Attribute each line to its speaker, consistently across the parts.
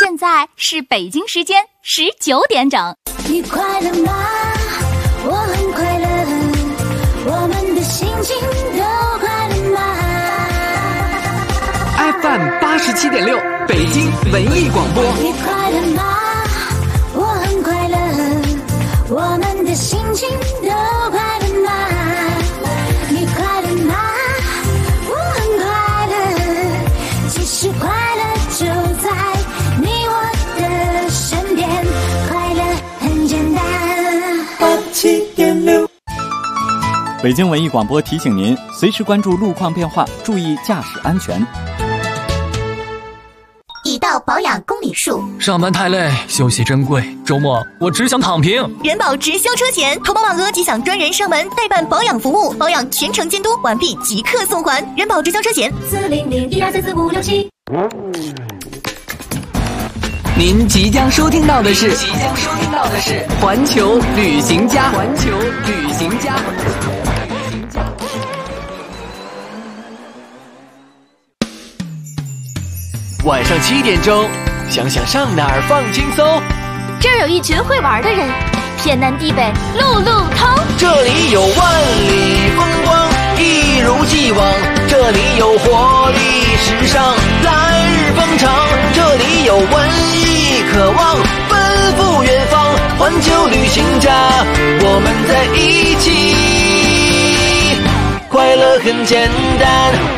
Speaker 1: 现在是北京时间19点整。
Speaker 2: 你快乐吗？我很快乐，我们的心情都快乐吗？
Speaker 3: FM 87.6北京文艺广播。
Speaker 2: 你快乐吗？我很快乐，我们的心情都快乐吗？你快乐吗？我很快乐，其实快乐就在你我的身边，快乐很简单。87.6
Speaker 4: 北京文艺广播提醒您，随时关注路况变化，注意驾驶安全。
Speaker 5: 已到保养公里数，
Speaker 6: 上班太累，休息珍贵，周末我只想躺平。
Speaker 5: 人保直销车险，投保满额即享专人上门代办保养服务，保养全程监督，完毕即刻送还。人保直销车险40012344567。
Speaker 3: 您即将收听到的是环球旅行家。晚上7点钟，想想上哪儿放轻松。
Speaker 1: 这儿有一群会玩的人，天南地北路路通。
Speaker 7: 这里有万里风光，一如既往。这里有活力时尚，来日方长。这里有文艺渴望，奔赴远方。环球旅行家，我们在一起，快乐很简单。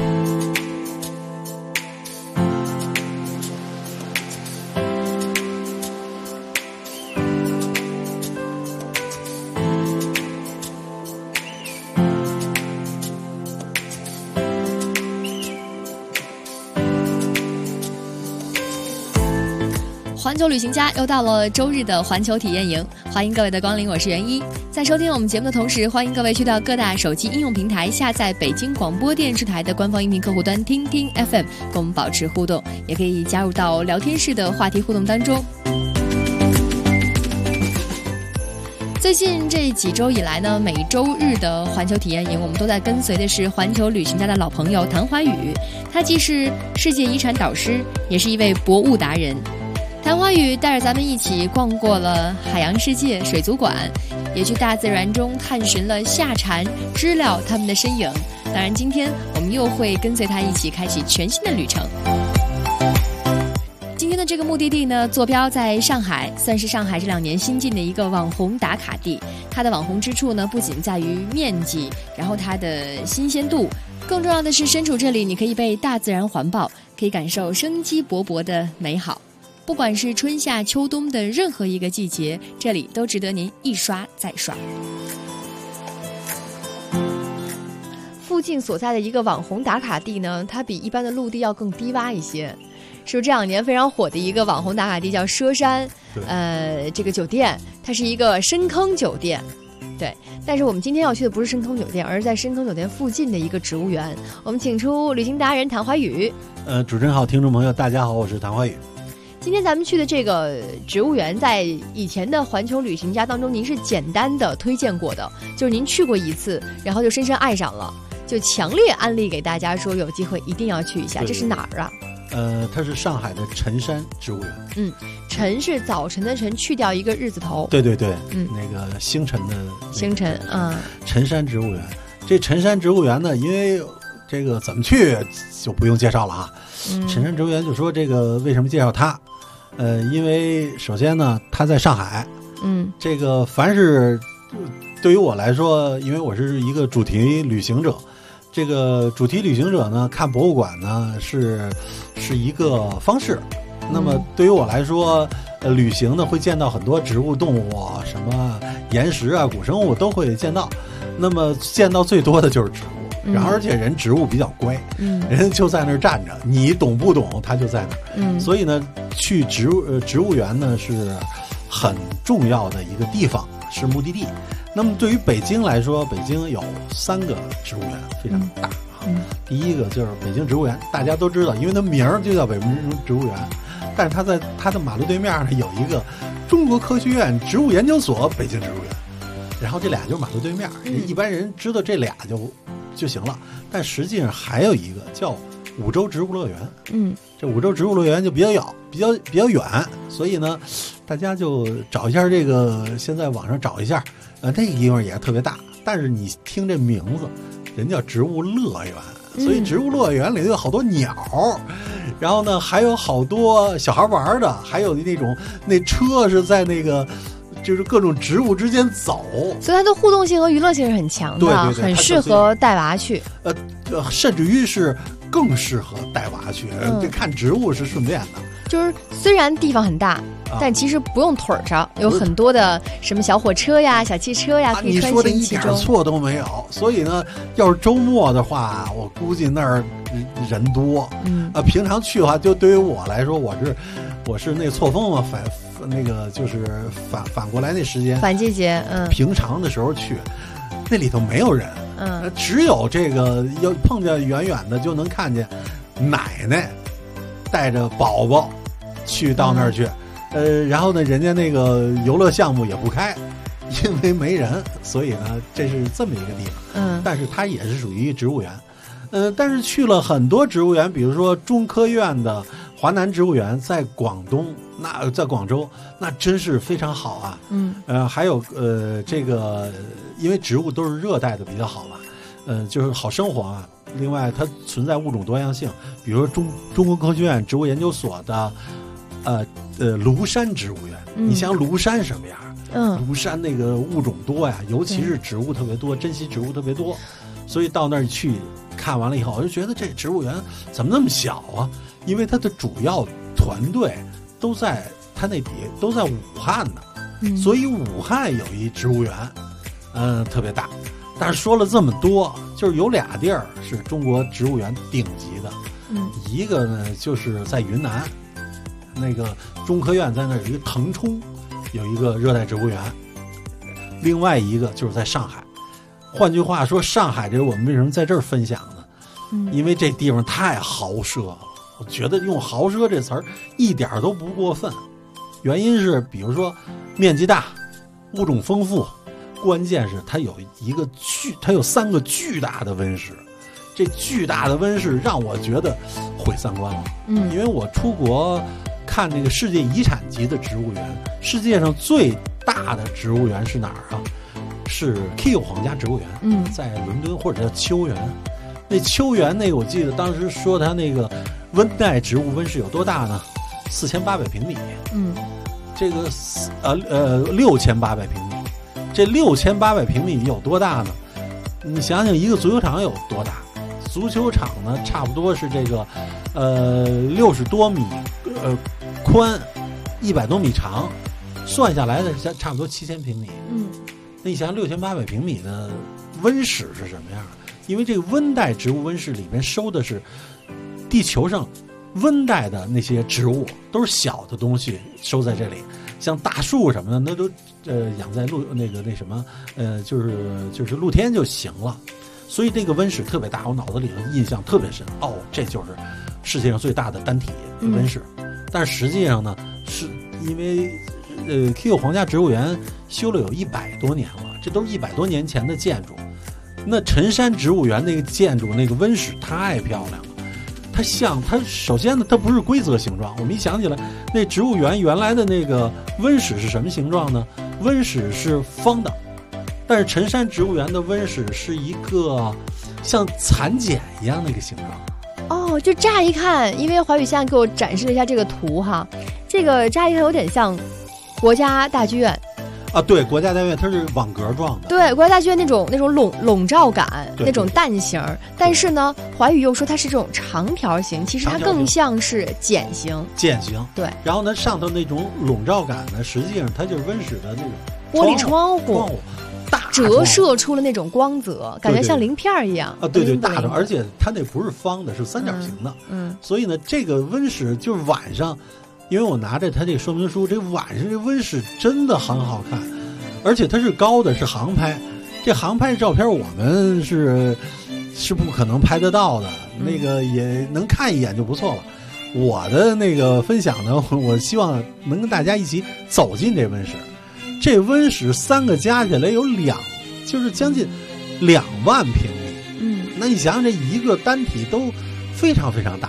Speaker 8: 环球旅行家又到了周日的环球体验营，欢迎各位的光临，我是袁一。在收听我们节目的同时，欢迎各位去到各大手机应用平台下载北京广播电视台的官方音频客户端听听 FM， 跟我们保持互动，也可以加入到聊天室的话题互动当中。最近这几周以来呢，每周日的环球体验营，我们都在跟随的是环球旅行家的老朋友谭华宇，他既是世界遗产导师，也是一位博物达人。谭华宇带着咱们一起逛过了海洋世界、水族馆，也去大自然中探寻了夏蝉、知了它们的身影。当然，今天我们又会跟随他一起开启全新的旅程。今天的这个目的地呢，坐标在上海，算是上海这2年新进的一个网红打卡地。它的网红之处呢，不仅在于面积，然后它的新鲜度，更重要的是身处这里，你可以被大自然环抱，可以感受生机勃勃的美好。不管是春夏秋冬的任何一个季节，这里都值得您一刷再刷。附近所在的一个网红打卡地呢，它比一般的陆地要更低洼一些，是不是这2年非常火的一个网红打卡地叫佘山？这个酒店它是一个深坑酒店，对。但是我们今天要去的不是深坑酒店，而是在深坑酒店附近的一个植物园。我们请出旅行达人谭华宇。
Speaker 9: 主持人好，听众朋友大家好，我是谭华宇。
Speaker 8: 今天咱们去的这个植物园，在以前的环球旅行家当中，您是简单的推荐过的，就是您去过一次，然后就深深爱上了，就强烈安利给大家说有机会一定要去一下。
Speaker 9: 对对对，
Speaker 8: 这是哪儿啊？
Speaker 9: 它是上海的辰山植物园。
Speaker 8: 辰是早晨的晨，去掉一个日字头。
Speaker 9: 对对对，那个星辰的
Speaker 8: 星辰啊。
Speaker 9: 辰山植物园，这辰山植物园呢，因为这个怎么去就不用介绍了啊。辰山植物园就说这个为什么介绍它？因为首先呢，它在上海。这个凡是对于我来说，因为我是一个主题旅行者，这个主题旅行者呢，看博物馆呢是一个方式。那么对于我来说，旅行呢会见到很多植物、动物，什么岩石啊、古生物都会见到。那么见到最多的就是植物。然后而且人植物比较乖，人就在那儿站着，你懂不懂他就在那儿。所以呢，去植物园呢是很重要的一个地方，是目的地。那么对于北京来说，北京有3个植物园，非常大啊。第一个就是北京植物园，大家都知道，因为它名儿就叫北京植物园，但是它在它的马路对面呢有一个中国科学院植物研究所北京植物园，然后这俩就是马路对面，一般人知道这俩就行了。但实际上还有一个叫五洲植物乐园。这五洲植物乐园就比较远，所以呢，大家就找一下这个，现在网上找一下，那个地方也特别大，但是你听这名字，人叫植物乐园，所以植物乐园里头有好多鸟，然后呢还有好多小孩玩的，还有那车是在那个。就是各种植物之间走，
Speaker 8: 所以它的互动性和娱乐性是很强的，
Speaker 9: 对，
Speaker 8: 很适合带娃去。
Speaker 9: 甚至于是更适合带娃去。看植物是顺便的。
Speaker 8: 就是虽然地方很大，但其实不用腿上，有很多的什么小火车呀、小汽车呀，可以穿行其中。
Speaker 9: 你说的一点错都没有。所以呢，要是周末的话，我估计那儿人多。平常去的话，就对于我来说，我是那错峰嘛，那个就是反过来那时间
Speaker 8: 反季节，
Speaker 9: 平常的时候去，那里头没有人，只有这个要碰见远远的就能看见奶奶带着宝宝去到那儿去，然后呢，人家那个游乐项目也不开，因为没人，所以呢，这是这么一个地方，但是它也是属于植物园，但是去了很多植物园，比如说中科院的华南植物园在广东，那在广州，那真是非常好啊。还有这个，因为植物都是热带的比较好嘛，就是好生活啊。另外，它存在物种多样性，比如说中国科学院植物研究所的庐山植物园，你像庐山什么样？庐山那个物种多呀，尤其是植物特别多，珍稀植物特别多，所以到那儿去看完了以后，我就觉得这植物园怎么那么小啊？因为它的主要团队都在它那底都在武汉呢，所以武汉有一植物园，特别大。但是说了这么多，就是有俩地儿是中国植物园顶级的，一个呢就是在云南，那个中科院在那儿有一个腾冲，有一个热带植物园，另外一个就是在上海。换句话说，上海这个我们为什么在这儿分享呢？因为这地方太豪奢了。我觉得用豪奢这词儿一点都不过分，原因是比如说面积大，物种丰富，关键是它有3个巨大的温室，这巨大的温室让我觉得毁三观了。因为我出国看那个世界遗产级的植物园，世界上最大的植物园是哪儿啊？是 Kew 皇家植物园，在伦敦，或者叫秋园。那秋园那个我记得当时说它那个温带植物温室有多大呢？4800平米。这个6800平米。这6800平米有多大呢？你想想一个足球场有多大？足球场呢差不多是这个60多米宽，100多米长，算下来的差不多7000平米。那你想想6800平米的温室是什么样的？因为这个温带植物温室里面收的是地球上温带的那些植物，都是小的东西收在这里，像大树什么的，那都养在就是露天就行了。所以这个温室特别大，我脑子里的印象特别深。这就是世界上最大的单体温室。但是实际上呢，是因为Kew 皇家植物园修了有100多年了，这都是100多年前的建筑。那陈山植物园那个建筑那个温室太漂亮了，它首先呢，它不是规则形状。我们一想起来，那植物园原来的那个温室是什么形状呢？温室是方的，但是陈山植物园的温室是一个像蚕茧一样的一个形状。
Speaker 8: 就乍一看，因为华宇现在给我展示了一下这个图哈，这个乍一看有点像国家大剧院。
Speaker 9: 对，国家大剧院它是网格状的。对，
Speaker 8: 国家大剧院那种笼罩感，那种蛋形。但是呢，华宇又说它是这种长条形，其实它更像是茧形。对。然
Speaker 9: 后呢，上头那种笼罩感呢，实际上它就是温室的那种
Speaker 8: 玻璃窗户大折射出了那种光泽，感觉像鳞片一样。
Speaker 9: 对，大的，而且它那不是方的，是三角形的。所以呢，这个温室就是晚上。因为我拿着它这个说明书，这晚上这温室真的很好看，而且它是高的，是航拍。这航拍照片我们是不可能拍得到的，那个也能看一眼就不错了。我的那个分享呢，我希望能跟大家一起走进这温室。这温室3个加起来有就是将近2万平米。那你想想，这一个单体都非常非常大。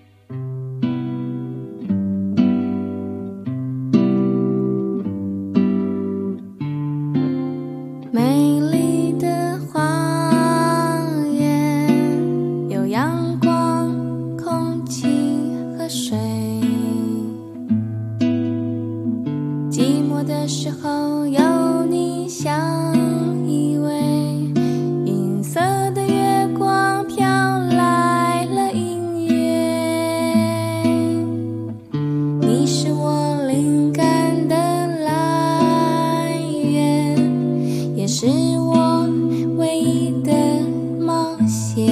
Speaker 2: 美丽的花园，有阳光、空气和水。寂寞的时候有你相依偎，银色的月光飘来了音乐。你是我灵感的来源，也是我唯一的冒险。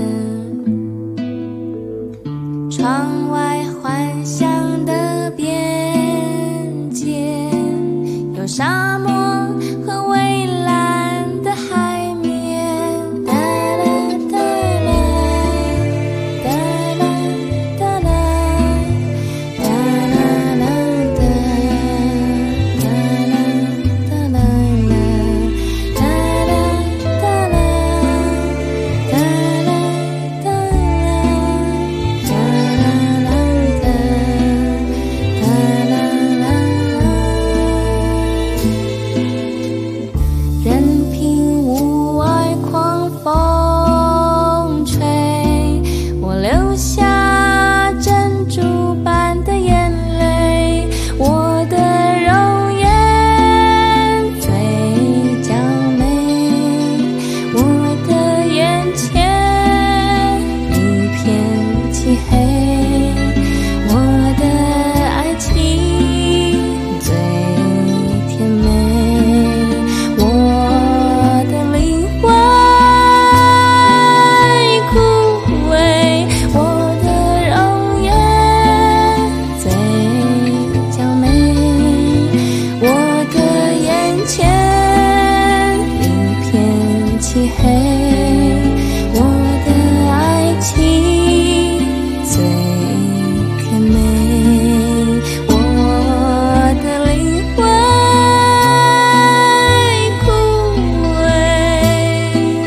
Speaker 2: 窗外幻想的边界，有沙漠和蔚蓝的海面。哒啦哒啦哒啦哒啦哒啦啦哒哒啦哒啦啦哒啦哒啦哒啦哒啦哒任凭屋外狂风吹，我流下珍珠般的眼泪。我的容颜最娇美，我的眼前一片漆黑，我的爱情最甜美，我的灵魂枯萎，我的容颜最娇美，我的眼前一片漆黑，我的爱情最甜美，我的灵魂枯萎。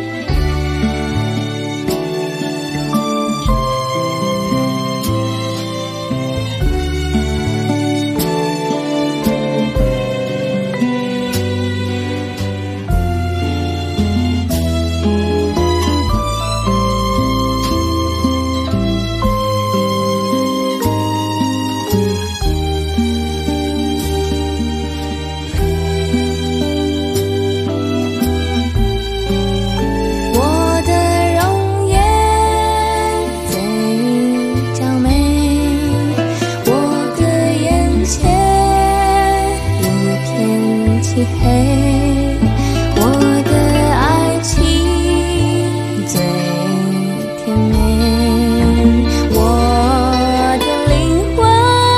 Speaker 2: 我的容颜最娇美，我的眼前一片漆黑，我的爱情最甜美，我的灵魂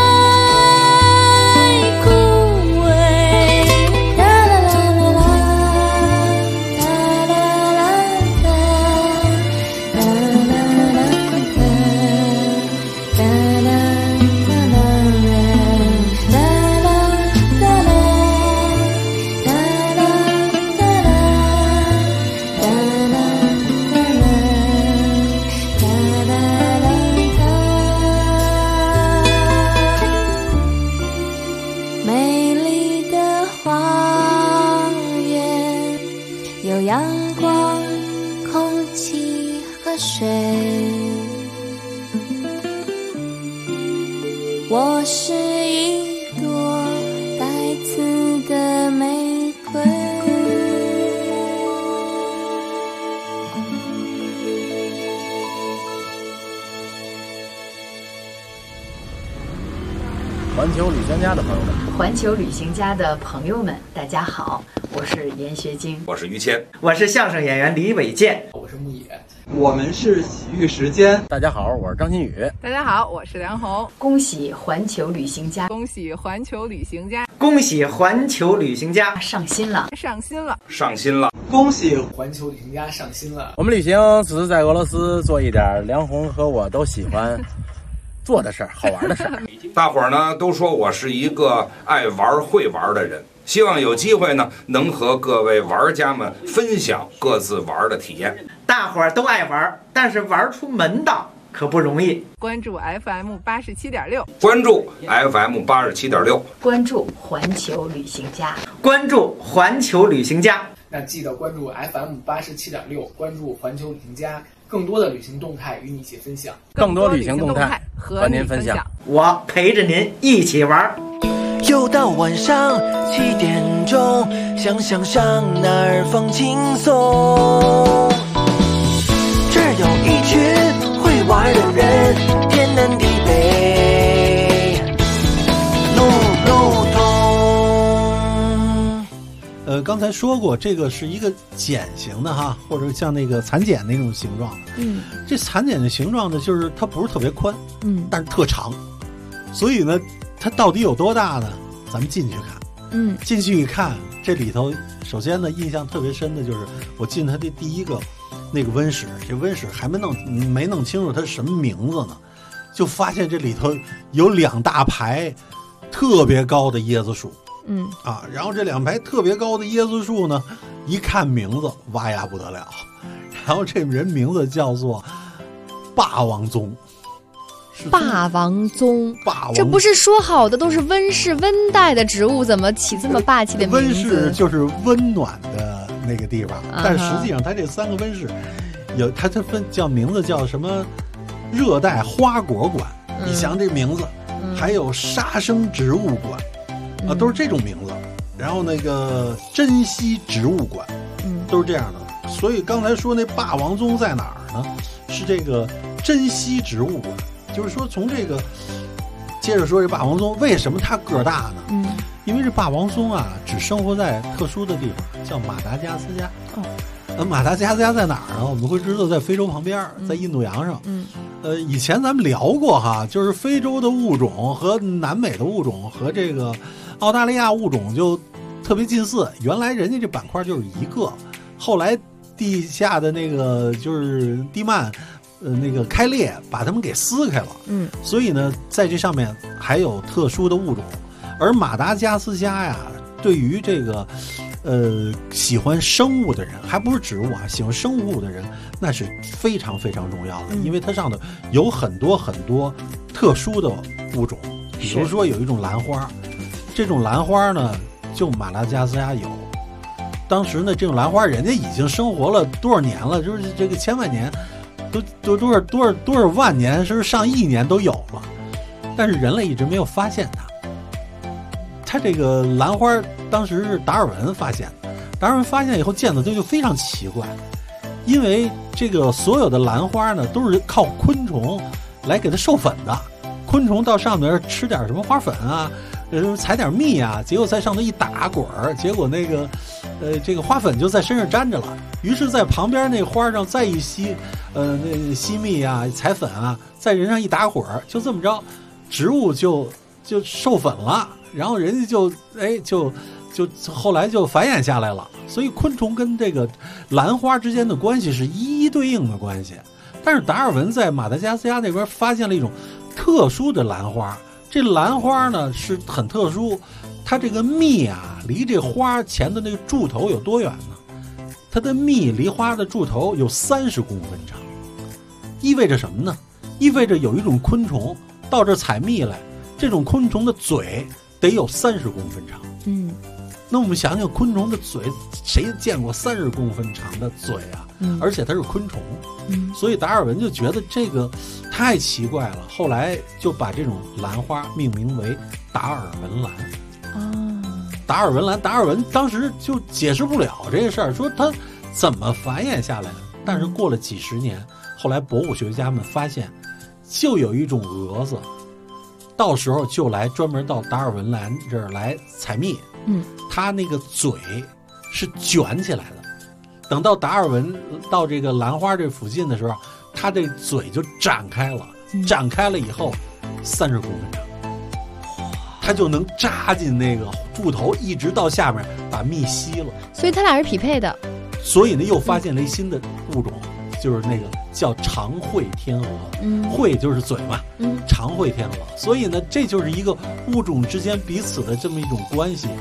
Speaker 2: 枯萎。啦啦啦啦啦，啦啦啦啦，啦啦啦啦，哒啦哒啦啦，哒啦哒啦，哒啦哒啦，哒啦哒啦，哒啦哒啦。美丽的花园，有阳光、空气和水。我是一朵带刺的玫瑰。
Speaker 10: 环球旅行家的朋友们，
Speaker 3: 环球旅行家的朋友们，大家好，我是严学晶，
Speaker 11: 我是于谦，
Speaker 12: 我是相声演员李伟健，
Speaker 13: 我是牧野，
Speaker 14: 我们是洗浴时间。
Speaker 10: 大家好，我是张馨予。
Speaker 15: 大家好，我是梁红。
Speaker 3: 恭喜环球旅行家，
Speaker 15: 恭喜环球旅行家，
Speaker 12: 恭喜环球旅行家
Speaker 3: 上新了，
Speaker 15: 上新了，
Speaker 11: 上新了！
Speaker 14: 恭喜
Speaker 13: 环球旅行家上新了！
Speaker 10: 我们旅行只是在俄罗斯做一点梁红和我都喜欢做的事儿，好玩的事儿。
Speaker 11: 大伙儿呢都说我是一个爱玩会玩的人，希望有机会呢能和各位玩家们分享各自玩的体验。
Speaker 12: 大伙儿都爱玩，但是玩出门道可不容易。
Speaker 15: 关注 FM87.6，
Speaker 11: 关注 FM87.6，
Speaker 16: 关注环球旅行家，
Speaker 12: 关注环球旅行家。
Speaker 13: 那记得关注 FM87.6，关注环球旅行家，更多的旅行动态与你一起分享，
Speaker 10: 更多旅行动态和您分享。
Speaker 12: 我陪着您一起玩。
Speaker 7: 又到晚上7点钟，想想上哪儿放轻松。这儿有一群会玩的人，天南地北，路路通。
Speaker 9: 刚才说过，这个是一个茧型的哈，或者像那个蚕茧那种形状的。这蚕茧的形状呢，就是它不是特别宽，但是特长，所以呢，它到底有多大呢？咱们进去看。进去一看，这里头首先呢，印象特别深的就是我进它的第一个那个温室，这温室还没弄清楚它是什么名字呢，就发现这里头有2大排特别高的椰子树。然后这2排特别高的椰子树呢，一看名字哇呀不得了，然后这人名字叫做霸王棕。
Speaker 8: 霸王棕，这不是说好的都是温室温带的植物，怎么起这么霸气的名字？
Speaker 9: 温室就是温暖的那个地方，但实际上它这3个温室有它分叫名字叫什么？热带花果馆，你想这名字，还有杀生植物馆，都是这种名字。然后那个珍稀植物馆，都是这样的。所以刚才说那霸王棕在哪儿呢？是这个珍稀植物馆。就是说，从这个接着说，这霸王棕为什么它个大呢？因为这霸王棕啊，只生活在特殊的地方，叫马达加斯加。马达加斯加在哪儿呢？我们会知道，在非洲旁边，在印度洋上。以前咱们聊过哈，就是非洲的物种和南美的物种和这个澳大利亚物种就特别近似。原来人家这板块就是一个，后来地下的那个就是地幔。那个开裂把它们给撕开了，所以呢，在这上面还有特殊的物种，而马达加斯加呀，对于这个喜欢生物的人，还不是植物啊，喜欢生物的人，那是非常非常重要的，因为它上头有很多很多特殊的物种，比如说有一种兰花，这种兰花呢，就马达加斯加有。当时呢，这种兰花人家已经生活了多少年了，就是这个千万年。都多少万年，甚至上亿年都有了，但是人类一直没有发现它。它这个兰花当时是达尔文发现的，达尔文发现以后见到它就非常奇怪，因为这个所有的兰花呢都是靠昆虫来给它授粉的，昆虫到上面吃点什么花粉啊，采点蜜啊，结果在上头一打滚儿，结果那个这个花粉就在身上沾着了，于是在旁边那花上再一吸那吸蜜啊，采粉啊，在人上一打滚儿，就这么着，植物就授粉了，然后人家就后来就繁衍下来了。所以昆虫跟这个兰花之间的关系是一一对应的关系。但是达尔文在马达加斯加那边发现了一种特殊的兰花，这兰花呢是很特殊，它这个蜜啊离这花前的那个柱头有多远呢？它的蜜离花的柱头有30公分长，意味着什么呢？意味着有一种昆虫到这采蜜来，这种昆虫的嘴得有30公分长。那我们想想，昆虫的嘴，谁见过30公分长的嘴啊？而且它是昆虫，所以达尔文就觉得这个太奇怪了，后来就把这种兰花命名为达尔文兰。达尔文兰，达尔文当时就解释不了这个事儿，说它怎么繁衍下来的。但是过了几十年，后来博物学家们发现，就有一种蛾子，到时候就来专门到达尔文兰这儿来采蜜。它那个嘴是卷起来的，等到达尔文到这个兰花这附近的时候，它这嘴就展开了，展开了以后30公分长，它就能扎进那个柱头，一直到下面把蜜吸了。
Speaker 8: 所以它俩是匹配的。
Speaker 9: 所以呢，又发现了一新的物种，就是那个叫长喙天鹅。喙就是嘴嘛，长喙天鹅。所以呢，这就是一个物种之间彼此的这么一种关系。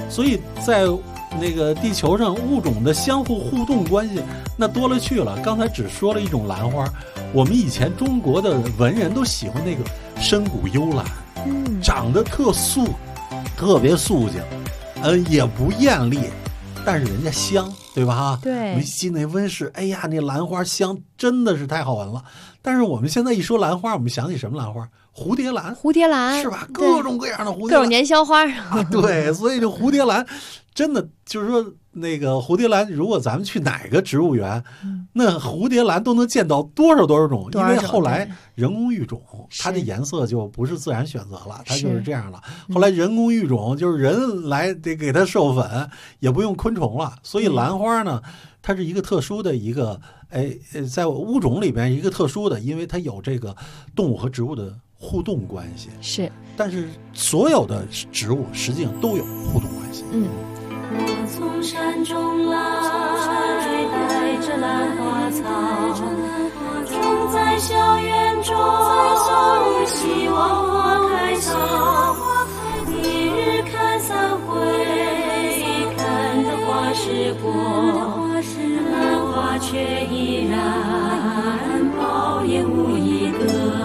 Speaker 9: 所以在那个地球上物种的相互互动关系那多了去了。刚才只说了一种兰花，我们以前中国的文人都喜欢那个深谷幽兰，长得特素，特别素净，也不艳丽，但是人家香，对吧？
Speaker 8: 对，
Speaker 9: 我们进那温室，哎呀，那兰花香真的是太好闻了。但是我们现在一说兰花，我们想起什么兰花？蝴蝶兰，
Speaker 8: 蝴蝶兰
Speaker 9: 是吧？各种各样的蝴蝶兰，
Speaker 8: 各种年宵花
Speaker 9: 对，所以这蝴蝶兰真的就是说，那个蝴蝶兰，如果咱们去哪个植物园，那蝴蝶兰都能见到多少种，因为后来人工育种，它的颜色就不是自然选择了，它就是这样了。后来人工育种就是人来得给它授粉，也不用昆虫了，所以兰花呢，它是一个特殊的一个，在物种里边一个特殊的，因为它有这个动物和植物的互动关系。
Speaker 8: 是，
Speaker 9: 但是所有的植物实际上都有互动关系。
Speaker 2: 我从山中来，带着兰花草，种在校园中，希望花开早。一日看三回，看得花时过，兰花却依然苞也无一个。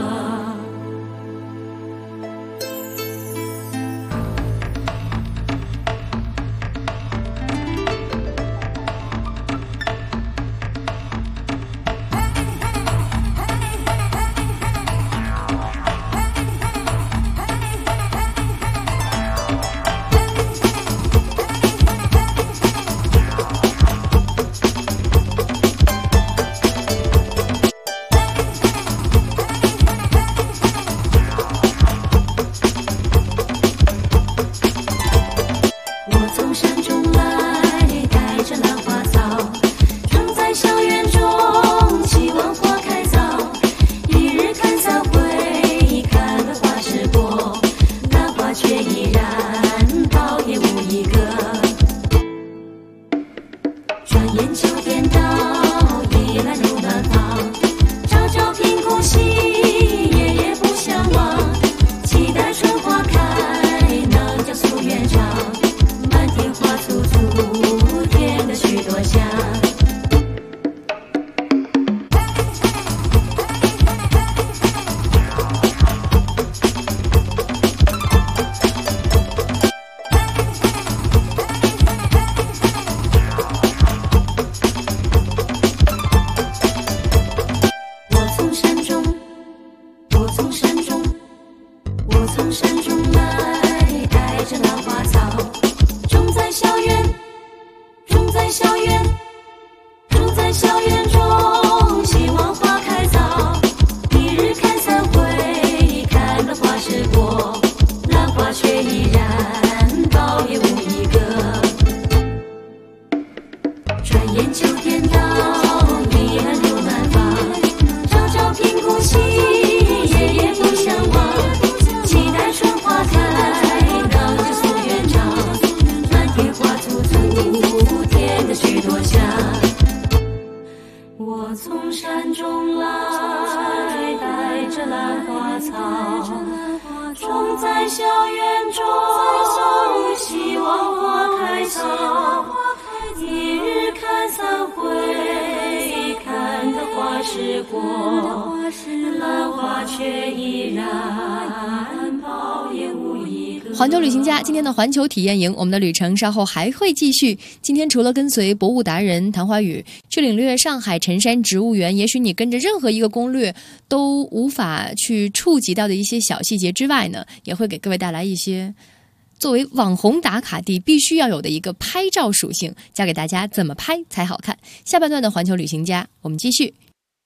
Speaker 8: 环球旅行家今天的环球体验营，我们的旅程稍后还会继续。今天除了跟随博物达人谭华宇去领略上海辰山植物园，也许你跟着任何一个攻略都无法去触及到的一些小细节之外呢，也会给各位带来一些作为网红打卡地必须要有的一个拍照属性，教给大家怎么拍才好看。下半段的环球旅行家，我们继续。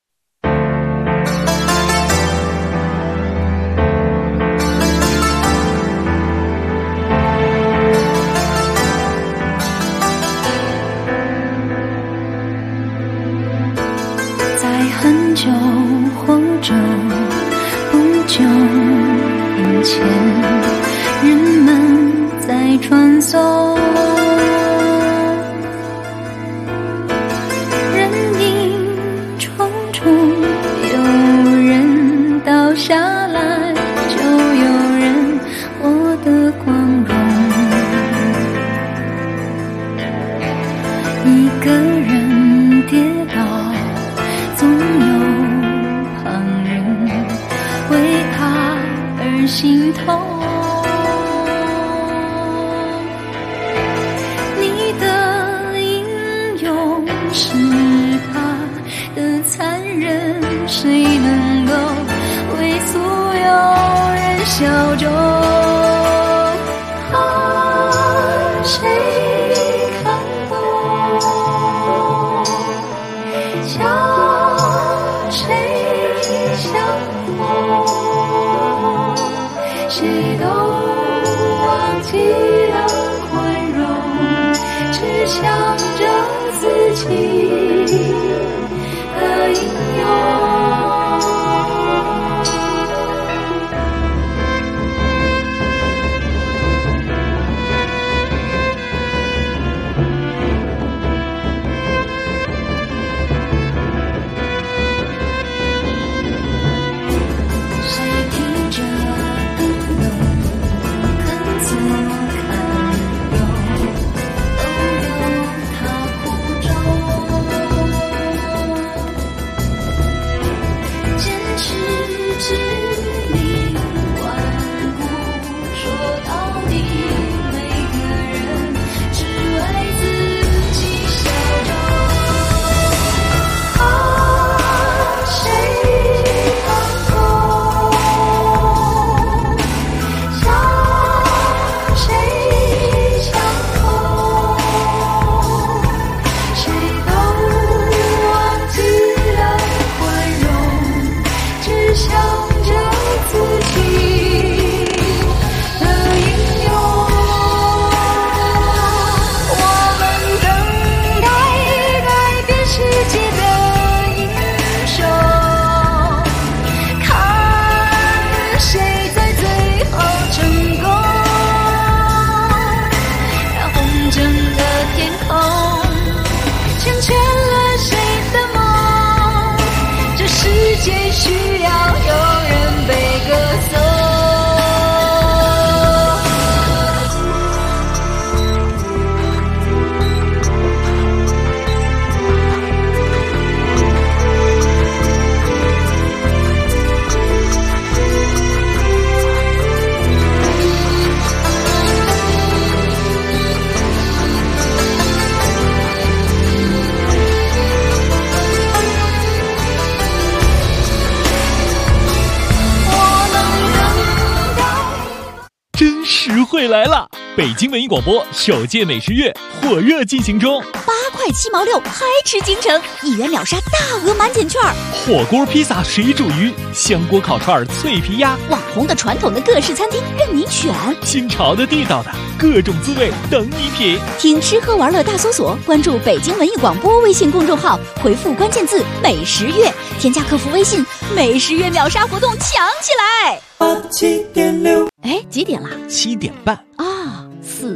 Speaker 2: 很久或者不久以前，人们在穿梭，人影重重，有人倒下来，就有人活得光荣。 笑中，谁看懂？笑谁相逢？谁都忘记了宽容，只想着自己的英勇。
Speaker 17: 会来了！北京文艺广播首届美食月火热进行中
Speaker 5: ，8块7毛6，嗨吃京城，1元秒杀大额满减券，
Speaker 17: 火锅、披萨、水煮鱼、香锅、烤串、脆皮鸭，
Speaker 5: 网红的、传统的各式餐厅任你选，
Speaker 17: 新潮的、地道的各种滋味等你品。
Speaker 5: 听吃喝玩乐大搜索，关注北京文艺广播微信公众号，回复关键字美食月，添加客服微信，美食月秒杀活动抢起来！7.6，哎，几点了
Speaker 17: ？7点半
Speaker 5: 啊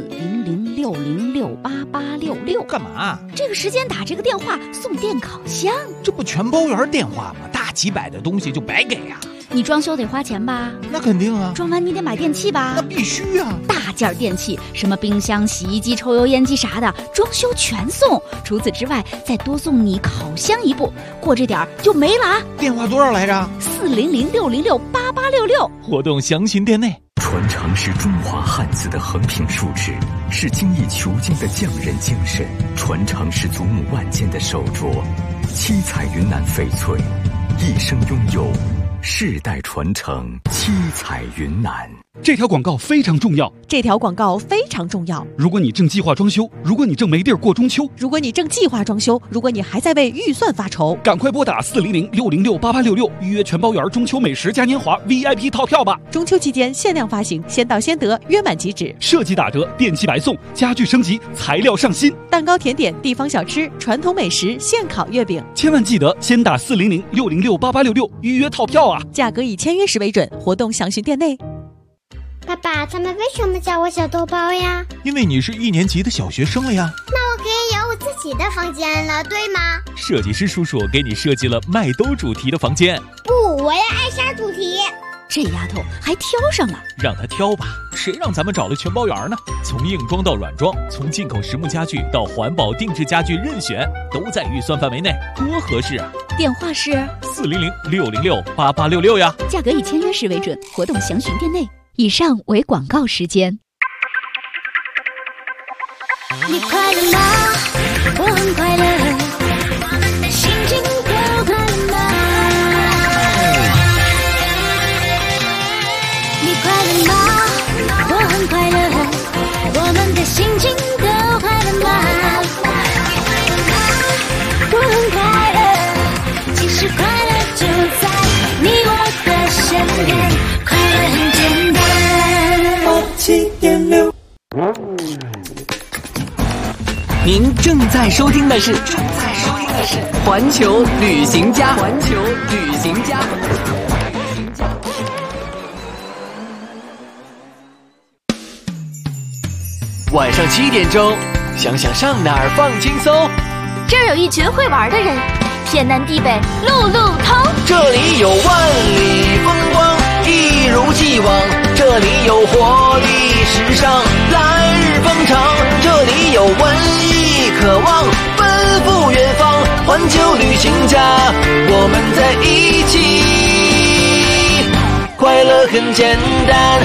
Speaker 5: ！40060688866，
Speaker 17: 干嘛？
Speaker 5: 这个时间打这个电话送电烤箱，
Speaker 17: 这不全包圆电话吗？大几百的东西就白给呀！
Speaker 5: 你装修得花钱吧？
Speaker 17: 那肯定啊！
Speaker 5: 装完你得买电器吧？
Speaker 17: 那必须啊！
Speaker 5: 大件电器，什么冰箱、洗衣机、抽油烟机啥的，装修全送。除此之外，再多送你烤箱一部，过这点就没了啊！
Speaker 17: 电话多少来着
Speaker 5: ？40060688866。
Speaker 17: 活动详询店内。
Speaker 18: 传承是中华汉字的横平竖直，是精益求精的匠人精神；传承是祖母万件的手镯，七彩云南翡翠，一生拥有，世代传承，七彩云南。
Speaker 19: 这条广告非常重要。
Speaker 20: 这条广告非常重要。
Speaker 19: 如果你正计划装修，如果你正没地儿过中秋，
Speaker 20: 如果你正计划装修，如果你还在为预算发愁，
Speaker 19: 赶快拨打40060688866，预约全包圆中秋美食嘉年华 VIP 套票吧！
Speaker 20: 中秋期间限量发行，先到先得，约满即止。
Speaker 19: 设计打折，电器白送，家具升级，材料上新，
Speaker 20: 蛋糕、甜点、地方小吃、传统美食、现烤月饼。
Speaker 19: 千万记得先打40060688866，预约套票啊！
Speaker 20: 价格以签约时为准，活动详询店内。
Speaker 21: 爸爸，他们为什么叫我小豆包呀？
Speaker 17: 因为你是1年级的小学生了呀。
Speaker 21: 那我可以有我自己的房间了，对吗？
Speaker 17: 设计师叔叔给你设计了麦兜主题的房间。
Speaker 21: 不，我要艾莎主题。
Speaker 5: 这丫头还挑上了，
Speaker 17: 让她挑吧，谁让咱们找了全包圆呢？从硬装到软装，从进口实木家具到环保定制家具，任选，都在预算范围内，多合适啊！
Speaker 5: 电话是
Speaker 17: 40060688866呀。
Speaker 5: 价格以签约时为准，活动详询店内。以上为广告时间。
Speaker 2: 你快乐吗？我很快乐，我们的心情都快乐吗？你快
Speaker 3: 87.6。您正在收听的是环球旅行家。环球旅行家。晚上7点钟，想想上哪儿放轻松。
Speaker 1: 这儿有一群会玩的人，天南地北路路通。
Speaker 7: 这里有万里风光，一如既往。这里有活力时尚，来日方长。这里有文艺渴望，奔赴远方。环球旅行家，我们在一起，快乐很简单。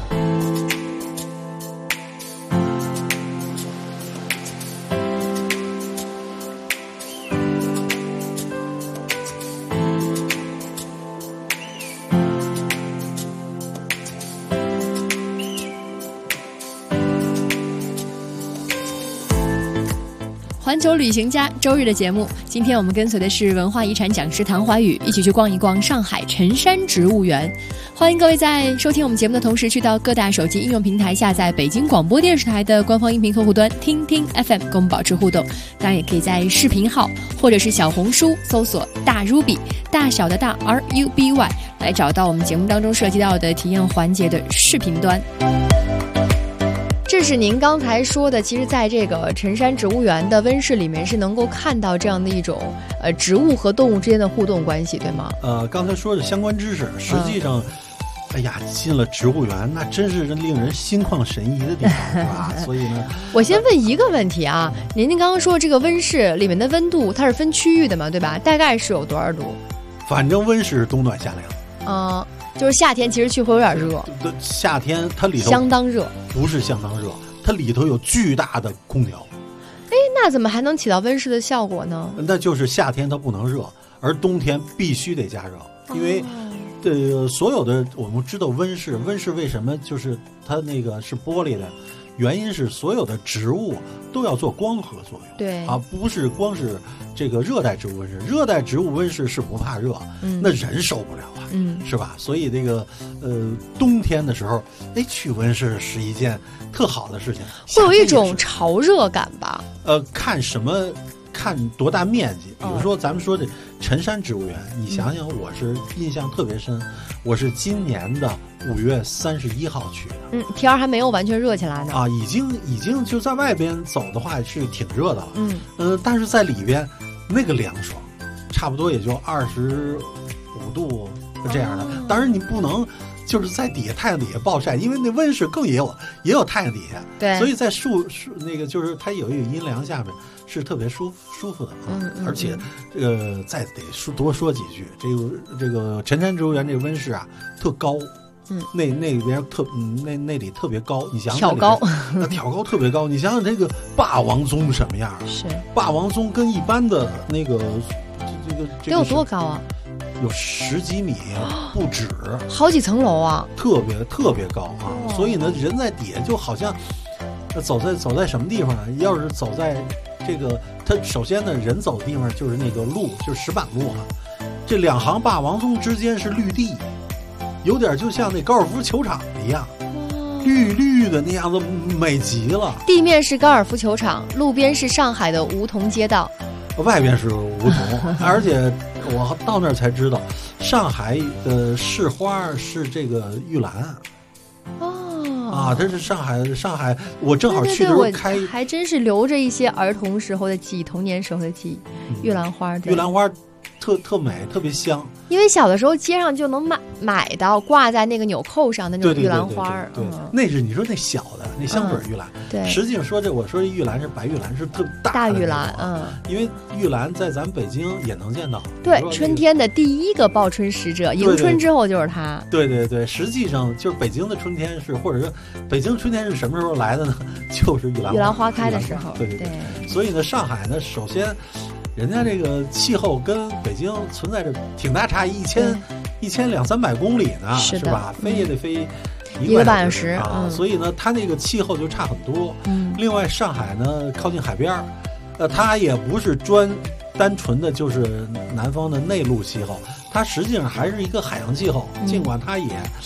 Speaker 8: 环球旅行家周日的节目，今天我们跟随的是文化遗产讲师谭怀宇，一起去逛一逛上海辰山植物园。欢迎各位在收听我们节目的同时，去到各大手机应用平台下载北京广播电视台的官方音频客户端听听 FM， 跟我们保持互动。当然也可以在视频号或者是小红书搜索大 Ruby， 大小的大 RUBY， 来找到我们节目当中涉及到的体验环节的视频端。这是您刚才说的，其实在这个辰山植物园的温室里面是能够看到这样的一种植物和动物之间的互动关系，对吗？
Speaker 9: 刚才说的相关知识，实际上，哎呀，进了植物园那真是令人心旷神怡的地方，是吧？所以呢，
Speaker 8: 我先问一个问题啊，您刚刚说这个温室里面的温度它是分区域的嘛，对吧？大概是有多少度？
Speaker 9: 反正温室冬暖夏
Speaker 8: 凉。就是夏天其实去会有点热。
Speaker 9: 夏天它里头
Speaker 8: 相当热，
Speaker 9: 不是相当热，它里头有巨大的空调。
Speaker 8: 哎，那怎么还能起到温室的效果呢？
Speaker 9: 那就是夏天它不能热，而冬天必须得加热，因为所有的我们知道温室为什么就是它那个是玻璃的，原因是所有的植物都要做光合作用，
Speaker 8: 对
Speaker 9: 啊，不是光是这个热带植物温室，热带植物温室是不怕热，那人受不了啊，是吧？所以这个冬天的时候，哎，去温室是一件特好的事情，
Speaker 8: 会有一种潮热感吧？
Speaker 9: 看多大面积，比如说咱们说的辰山植物园，你想想，我是印象特别深，我是今年的5月31号去的，
Speaker 8: 天还没有完全热起来呢
Speaker 9: 啊，已经就在外边走的话是挺热的了，但是在里边那个凉爽，差不多也就25度这样的，当然你不能就是在底下太阳底下暴晒，因为那温室更也有太阳底下，
Speaker 8: 对，
Speaker 9: 所以在树那个就是它有一个阴凉下面是特别舒服的啊，而且再得多说几句，这个辰山植物园这个温室啊特高，那边那里特别高，你想想挑高特别高，你想想这个霸王棕什么样？
Speaker 8: 是
Speaker 9: 霸王棕跟一般的那个
Speaker 8: 得有多高啊？
Speaker 9: 有10几米不止，
Speaker 8: 好几层楼啊，
Speaker 9: 特别高啊！所以呢，人在底下就好像走在什么地方呢？要是走在这个，它首先呢，人走的地方就是那个路，就是石板路啊。这2行霸王棕之间是绿地，有点就像那高尔夫球场一样，绿绿的那样子，美极了。
Speaker 8: 地面是高尔夫球场，路边是上海的梧桐街道，
Speaker 9: 外边是梧桐，而且我到那儿才知道，上海的市花是这个玉兰。啊，这是上海，我正好去的时候
Speaker 8: 还真是留着一些儿童时候的记忆，童年时候的记忆。玉兰花，
Speaker 9: 玉兰花特美，特别香。
Speaker 8: 因为小的时候街上就能买到挂在那个纽扣上的那种玉兰花，
Speaker 9: 那是你说那小的那香水玉兰，
Speaker 8: 对，
Speaker 9: 实际上我说玉兰是白玉兰，是特大
Speaker 8: 玉兰，
Speaker 9: 因为玉兰在咱北京也能见到，
Speaker 8: 对，春天的第一个报春使者，迎春之后就是它，
Speaker 9: 对，实际上就是北京的春天是，或者说北京春天是什么时候来的呢？就是玉兰
Speaker 8: 花开的时候，
Speaker 9: 对，所以呢，上海呢，首先。人家这个气候跟北京存在着挺大差异，1200-300公里呢，是吧？飞也得飞
Speaker 8: 1个半小时
Speaker 9: 啊，所以呢，它那个气候就差很多。另外上海呢靠近海边它也不是单纯的就是南方的内陆气候，它实际上还是一个海洋气候。尽管它也什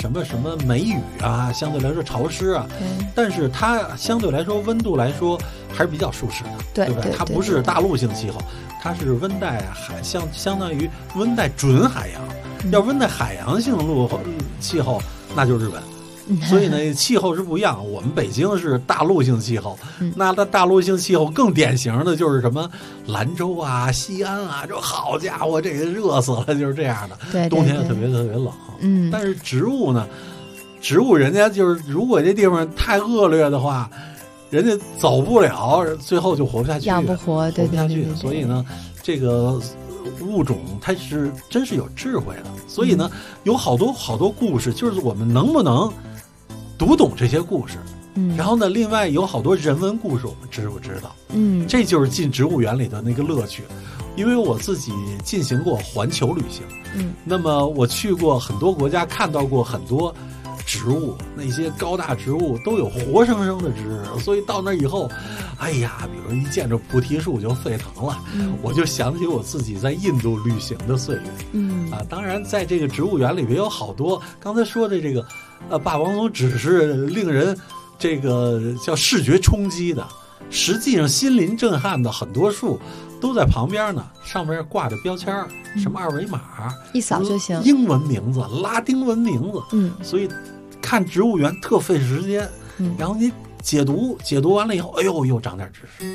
Speaker 9: 什么梅雨啊，相对来说潮湿啊，但是它相对来说温度来说还是比较舒适的，对吧？它不是大陆性气候，它是温带相当于温带准海洋。要温带海洋性气候，那就是日本。所以呢，气候是不一样。我们北京是大陆性气候，那大陆性气候更典型的就是什么兰州啊、西安啊，这好家伙，这个热死了，就是这样的。
Speaker 8: 对，
Speaker 9: 冬天特别冷。但是植物呢，人家就是如果这地方太恶劣的话，人家走不了，最后就活不下去，
Speaker 8: 养不活，对，
Speaker 9: 活不下去。所以呢，这个物种它是真是有智慧的。所以呢，有好多故事，就是我们能不能读懂这些故事，然后呢，另外有好多人文故事，我们知不知道？这就是进植物园里的那个乐趣。因为我自己进行过环球旅行，那么我去过很多国家，看到过很多植物，那些高大植物都有活生生的知识，所以到那以后，哎呀，比如一见着菩提树就沸腾了，我就想起我自己在印度旅行的岁月。当然在这个植物园里边有好多刚才说的这个霸王龙只是令人这个叫视觉冲击的，实际上心灵震撼的很多树都在旁边呢，上面挂着标签，什么二维码，
Speaker 8: 一扫就行，
Speaker 9: 英文名字、拉丁文名字，所以看植物园特费时间，然后你解读完了以后，哎呦，又长点知识。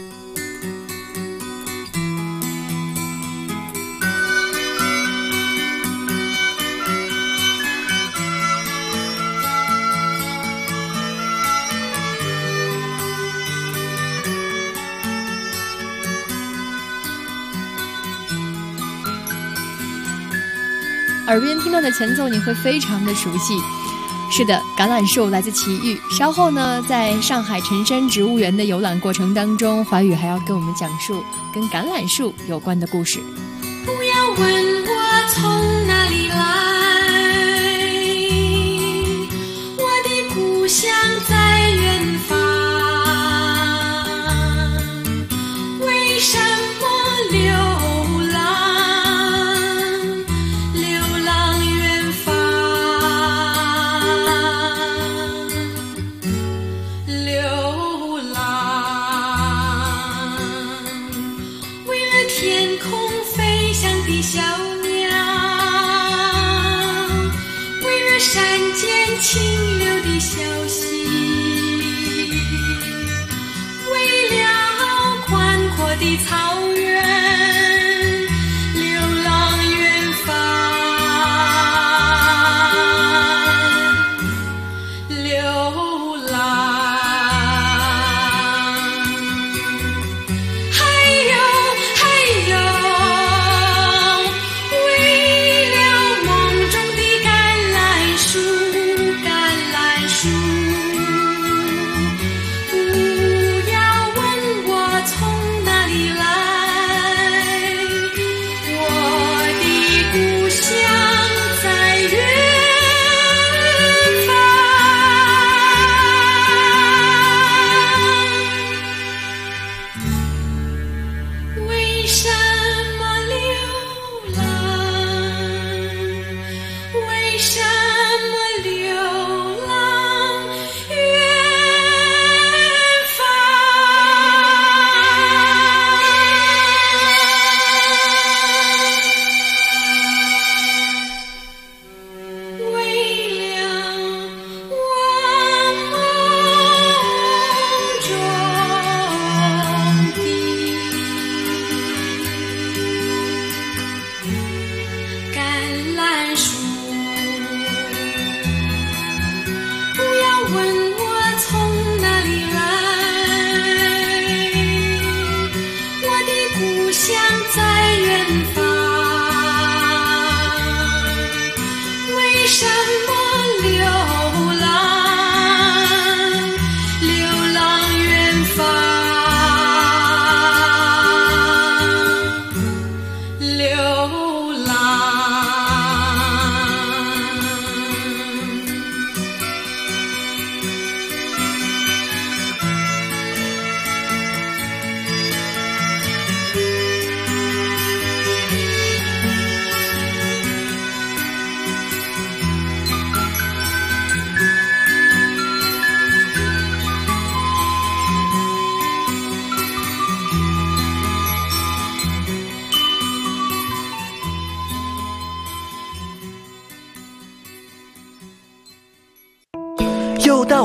Speaker 8: 耳边听到的前奏你会非常的熟悉，是的，橄榄树来自奇遇。稍后呢，在上海辰山植物园的游览过程当中，怀宇还要跟我们讲述跟橄榄树有关的故事。
Speaker 2: 不要问我从哪里来，我的故乡在远方，为什么流浪远方，流浪为了天空飞翔的小鸟，为了山间清流的小溪，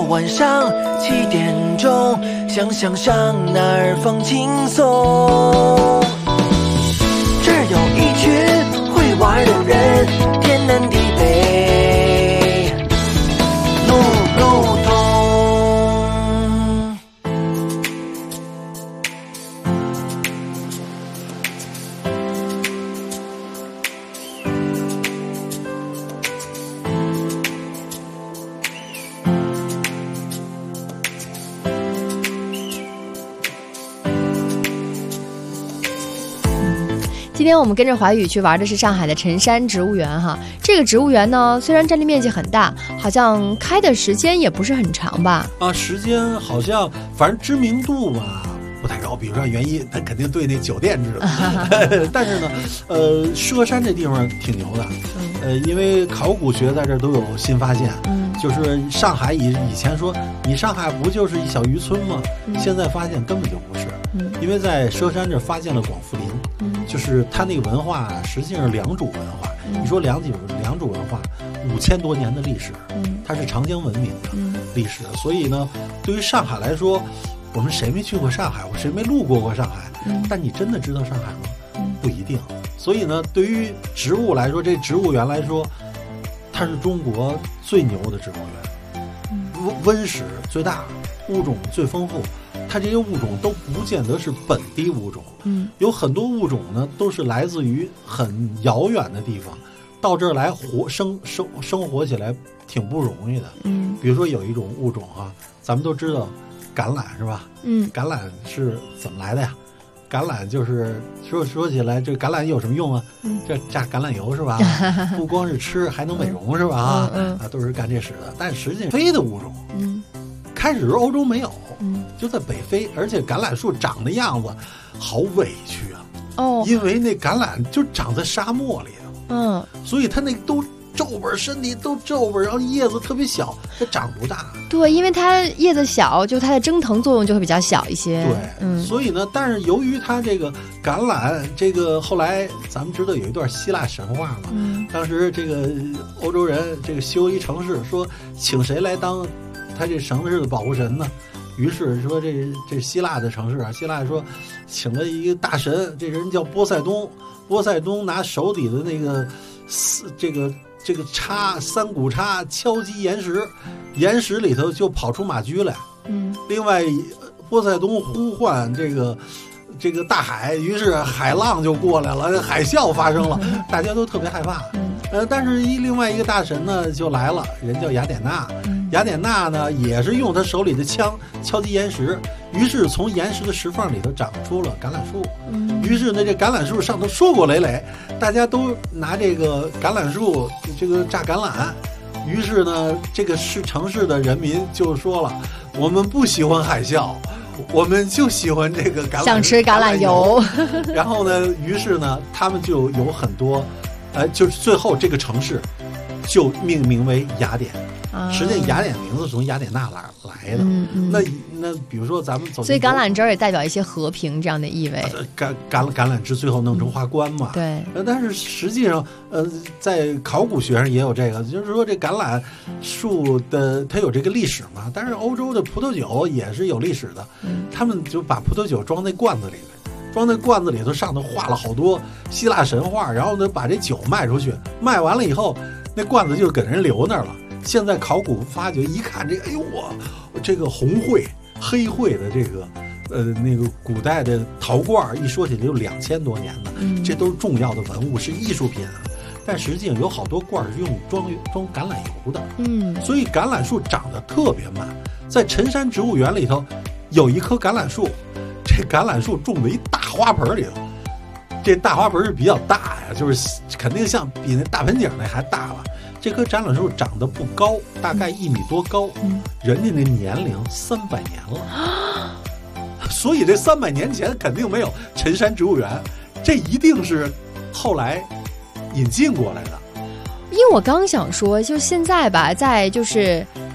Speaker 7: 晚上7点钟，想想上哪儿放轻松。这儿有一群会玩的人，天南地北，路路通。
Speaker 8: 今天我们跟着华语去玩的是上海的辰山植物园哈。这个植物园呢，虽然占地面积很大，好像开的时间也不是很长吧？
Speaker 9: 啊，时间好像反正知名度吧不太高。比如说原一，他肯定对那酒店知道，但是呢，佘山这地方挺牛的，因为考古学在这儿都有新发现。就是上海以前说你上海不就是一小渔村吗？现在发现根本就不是，因为在佘山这发现了广富林，就是它那个文化实际上是良渚文化。你说良渚文化5000多年的历史，它是长江文明的历史，所以呢，对于上海来说，我们谁没去过上海？我谁没路过上海？但你真的知道上海吗？不一定。所以呢，对于植物来说，这植物园来说，它是中国最牛的植物园，温室最大，物种最丰富。它这些物种都不见得是本地物种，有很多物种呢都是来自于很遥远的地方，到这儿来生活起来挺不容易的。比如说有一种物种啊，咱们都知道橄榄是吧？橄榄是怎么来的呀？橄榄就是说起来，这橄榄有什么用啊？这榨橄榄油是吧？不光是吃，还能美容是吧？都是干这使的。但实际上，非的物种，开始欧洲没有，就在北非，而且橄榄树长的样子好委屈啊！因为那橄榄就长在沙漠里的，所以它那都皱巴，身体都皱巴，然后叶子特别小，它长不大。
Speaker 8: 对，因为它叶子小，就它的蒸腾作用就会比较小一些。
Speaker 9: 对，所以呢，但是由于它这个橄榄，这个后来咱们知道有一段希腊神话嘛，当时这个欧洲人这个修一城市，说请谁来当他这城市的保护神呢？于是说这希腊的城市啊，希腊说请了一个大神，这人叫波塞冬。波塞冬拿手底的那个这个三股叉敲击岩石，岩石里头就跑出马驹来。另外波塞冬呼唤这个大海，于是海浪就过来了，海啸发生了，大家都特别害怕。但是另外一个大神呢就来了，人叫雅典娜。雅典娜呢也是用他手里的枪敲击岩石，于是从岩石的石缝里头长出了橄榄树。于是呢，这橄榄树上头硕果累累，大家都拿这个橄榄树这个榨橄榄。于是呢，这个城市的人民就说了，我们不喜欢海啸，我们就喜欢这个橄榄，
Speaker 8: 想吃橄榄油。
Speaker 9: 然后呢，于是呢，他们就有很多，就是最后这个城市就命名为雅典。实际雅典名字是从雅典娜来的。那比如说咱们走，
Speaker 8: 所以橄榄枝儿也代表一些和平这样的意味。
Speaker 9: 橄榄枝最后弄成花冠嘛。
Speaker 8: 对。
Speaker 9: 但是实际上，在考古学上也有这个，就是说这橄榄树的它有这个历史嘛。但是欧洲的葡萄酒也是有历史的，他们就把葡萄酒装在罐子里来。装在罐子里头，上头画了好多希腊神话，然后呢把这酒卖出去，卖完了以后，那罐子就给人留那儿了。现在考古发掘一看，这个哎呦这个红会、黑会的这个那个古代的陶罐，一说起来有2000多年的，这都是重要的文物，是艺术品啊。但实际上有好多罐是用装橄榄油的，所以橄榄树长得特别慢。在辰山植物园里头有一棵橄榄树，这橄榄树种在一大花盆里头，这大花盆是比较大呀，就是肯定像比那大盆景那还大了。这棵橄榄树长得不高，大概1米多高，人家那年龄300年了，所以这300年前肯定没有辰山植物园，这一定是后来引进过来的。
Speaker 8: 因为我刚想说，就现在吧，在就是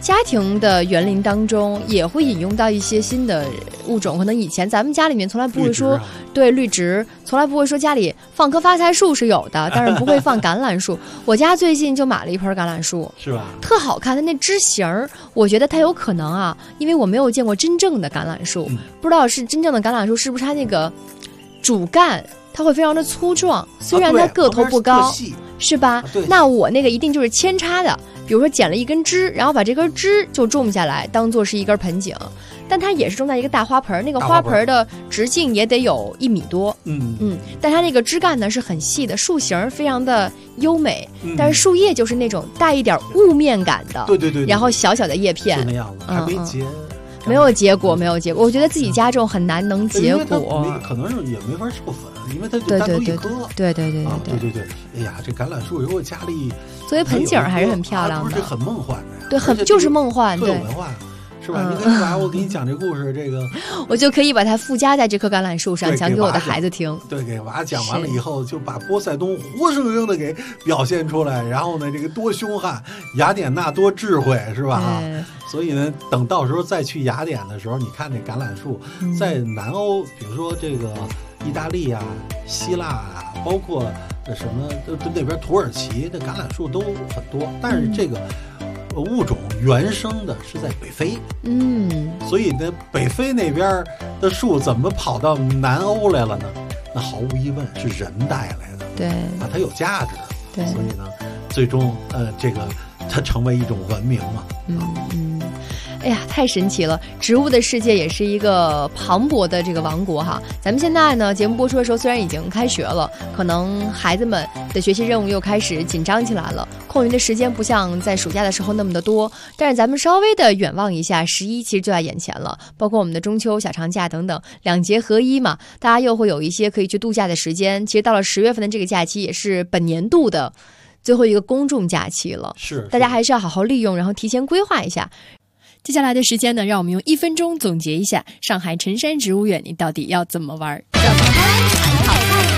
Speaker 8: 家庭的园林当中也会引用到一些新的物种，可能以前咱们家里面从来不会说对绿植，从来不会说家里放棵发财树是有的，但是不会放橄榄树。我家最近就买了一盆橄榄树，
Speaker 9: 是吧？
Speaker 8: 特好看，它那枝形儿，我觉得它有可能啊，因为我没有见过真正的橄榄树，不知道是真正的橄榄树是不是它那个主干它会非常的粗壮，虽然它个头不高，是吧？那我那个一定就是扦插的，比如说剪了一根枝，然后把这根枝就种下来，当做是一根盆景，但它也是种在一个大花盆，那个花盆的直径也得有1米多，但它那个枝干呢是很细的，树形非常的优美，但是树叶就是那种带一点雾面感的，对，然后小小的叶片，
Speaker 9: 就那样子，还没结。
Speaker 8: 没有结果，我觉得自己家种很难能结果，
Speaker 9: 可能是也没法授粉，因为它就单独一棵。
Speaker 8: 对。
Speaker 9: 哎呀，这橄榄树如果家里
Speaker 8: 作为盆景还是很漂亮的，
Speaker 9: 不是很梦幻的呀？
Speaker 8: 对，就是梦幻，对，
Speaker 9: 文化。是吧？你跟娃，我给你讲这故事，这个
Speaker 8: 我就可以把它附加在这棵橄榄树上，讲给我的孩子听。
Speaker 9: 对，给娃讲完了以后，就把波塞冬活生生的给表现出来。然后呢，这个多凶悍，雅典娜多智慧，是吧？所以呢，等到时候再去雅典的时候，你看这橄榄树在南欧，比如说这个意大利啊、希腊啊，包括什么那边土耳其的橄榄树都很多，但是这个。物种原生的是在北非，所以呢，北非那边的树怎么跑到南欧来了呢？那毫无疑问是人带来的，
Speaker 8: 对，
Speaker 9: 它有价值，
Speaker 8: 对，
Speaker 9: 所以呢，最终这个它成为一种文明嘛，
Speaker 8: 哎呀，太神奇了！植物的世界也是一个磅礴的这个王国哈。咱们现在呢，节目播出的时候虽然已经开学了，可能孩子们的学习任务又开始紧张起来了，空余的时间不像在暑假的时候那么的多。但是咱们稍微的远望一下，11其实就在眼前了，包括我们的中秋、小长假等等，2节合一嘛，大家又会有一些可以去度假的时间。其实到了10月份的这个假期，也是本年度的最后一个公众假期了，
Speaker 9: 是
Speaker 8: 大家还是要好好利用，然后提前规划一下。接下来的时间呢，让我们用1分钟总结一下上海辰山植物园，你到底要怎么玩？怎么玩才好看？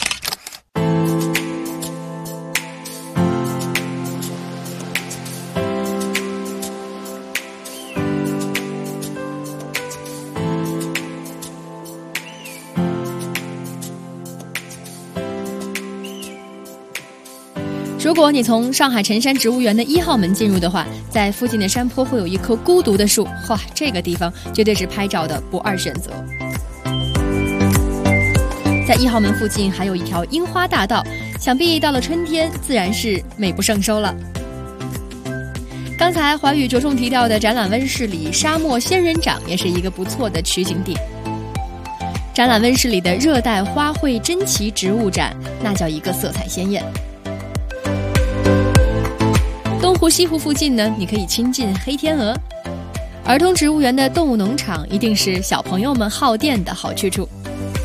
Speaker 8: 如果你从上海辰山植物园的1号门进入的话，在附近的山坡会有一棵孤独的树，哇，这个地方绝对是拍照的不二选择。在1号门附近还有一条樱花大道，想必到了春天自然是美不胜收了。刚才华语着重提到的展览温室里沙漠仙人掌也是一个不错的取景地。展览温室里的热带花卉珍奇植物展，那叫一个色彩鲜艳。东湖西湖附近呢，你可以亲近黑天鹅。儿童植物园的动物农场一定是小朋友们耗电的好去处。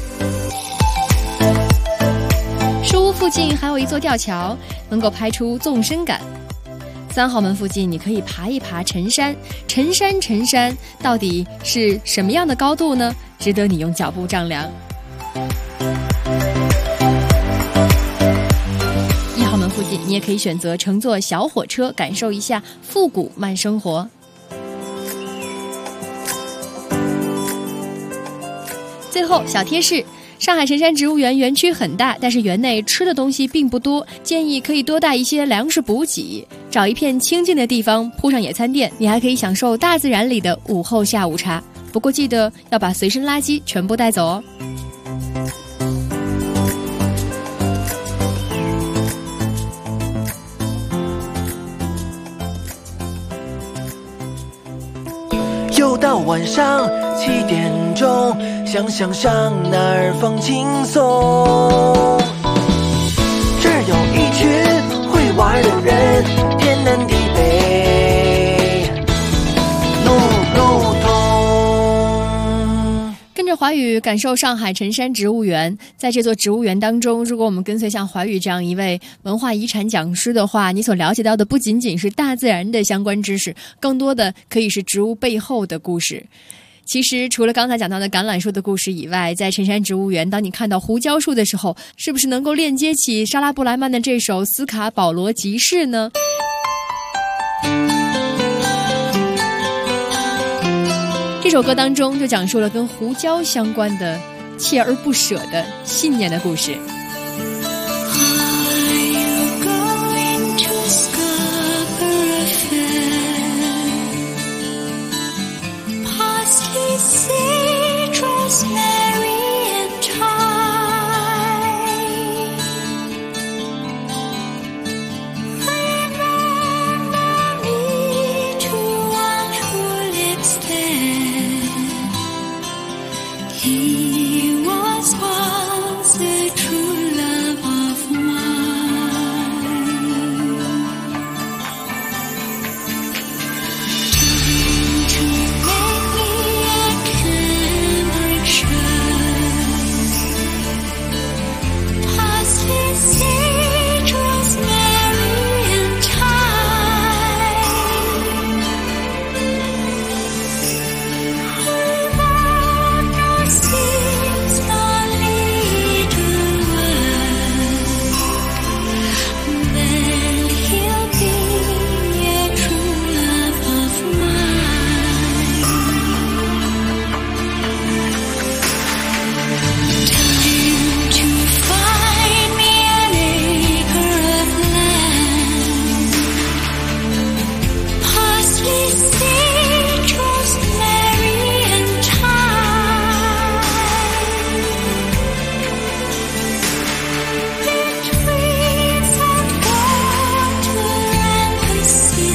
Speaker 8: 书屋附近还有一座吊桥，能够拍出纵深感。3号门附近你可以爬一爬辰山，辰山到底是什么样的高度呢？值得你用脚步丈量。1号门附近你也可以选择乘坐小火车，感受一下复古慢生活。最后小贴士，上海辰山植物园园区很大，但是园内吃的东西并不多，建议可以多带一些粮食补给，找一片清静的地方铺上野餐垫，你还可以享受大自然里的午后下午茶。不过记得要把随身垃圾全部带走哦。
Speaker 7: 又到晚上7点钟，想想上哪儿放轻松。这儿有一群会玩的人，天南地北路路通。
Speaker 8: 跟着华语感受上海辰山植物园。在这座植物园当中，如果我们跟随像华语这样一位文化遗产讲师的话，你所了解到的不仅仅是大自然的相关知识，更多的可以是植物背后的故事。其实除了刚才讲到的橄榄树的故事以外，在辰山植物园，当你看到胡椒树的时候，是不是能够链接起莎拉布莱曼的这首斯卡保罗集市呢？ 这首歌当中就讲述了跟胡椒相关的锲而不舍的信念的故事。
Speaker 2: He was once the true love of mine. Time to make me a Cambridgeshire. Parsley, sage, rosemary and thyme. Seems not little word, then he'll be a true love of mine. Time to find me an acre of land. Parsley, sage, rosemary and thyme. Between some water and whiskey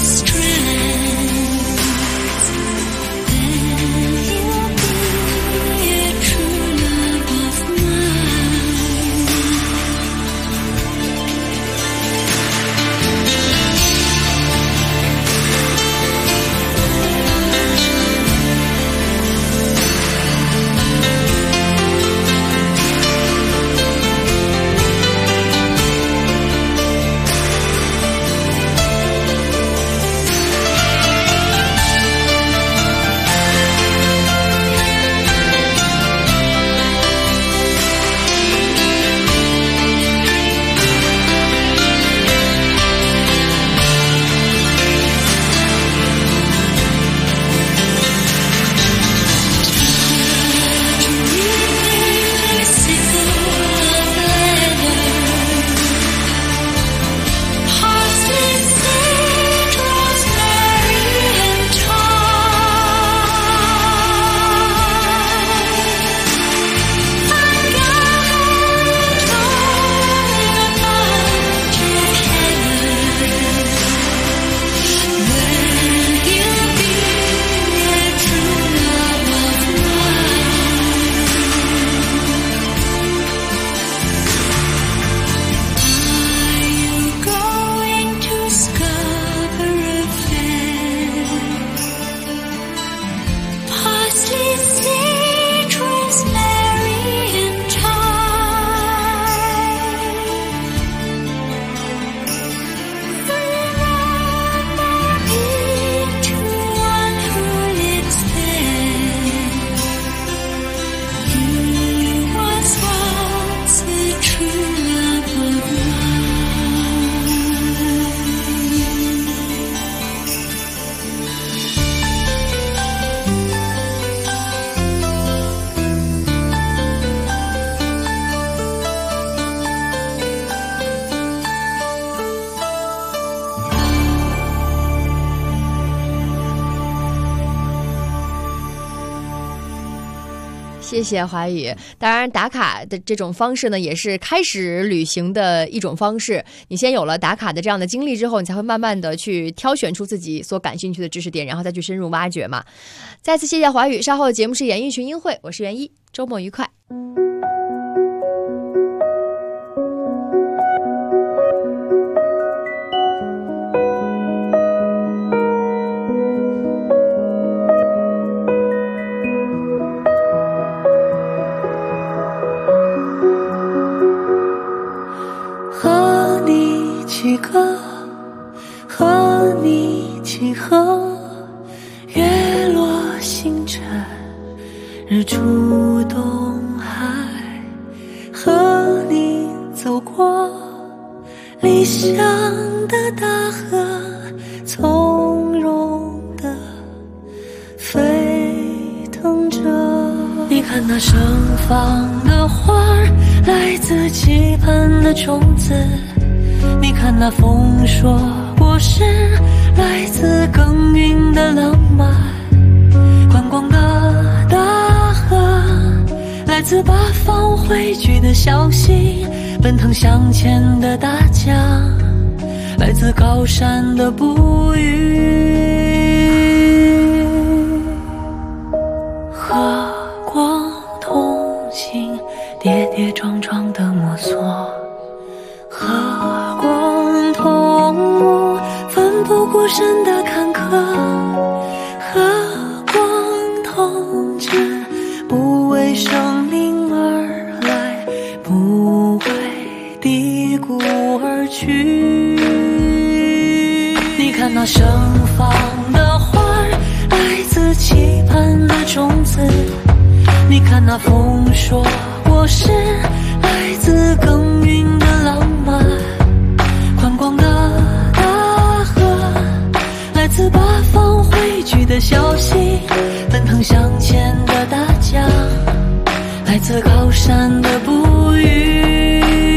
Speaker 2: strands, then he'll be a true love of mine.
Speaker 8: 谢谢华宇。当然打卡的这种方式呢，也是开始旅行的一种方式。你先有了打卡的这样的经历之后，你才会慢慢的去挑选出自己所感兴趣的知识点，然后再去深入挖掘嘛。再次谢谢华宇。稍后的节目是演艺群英会，我是袁一，周末愉快。
Speaker 2: 几个和你几何，月落星辰，日出东海，和你走过理想的大河，从容的飞
Speaker 4: 等着。你看那盛放的花儿，来自期盼的种子。你看那丰硕果实，来自耕耘的浪漫。宽广的大河，来自八方汇聚的消息。奔腾向前的大江，来自高山的哺育。和光同行，跌跌撞撞的摸索。和光同舞，奋不顾身的坎坷。和光同志，不为生命而来，不为低谷而去。你看那盛放的花儿，来自期盼的种子。你看那丰硕果实，来自耕耘的浪漫。宽广的大河，来自八方汇聚的消息。奔腾向前的大江，来自高山的哺育。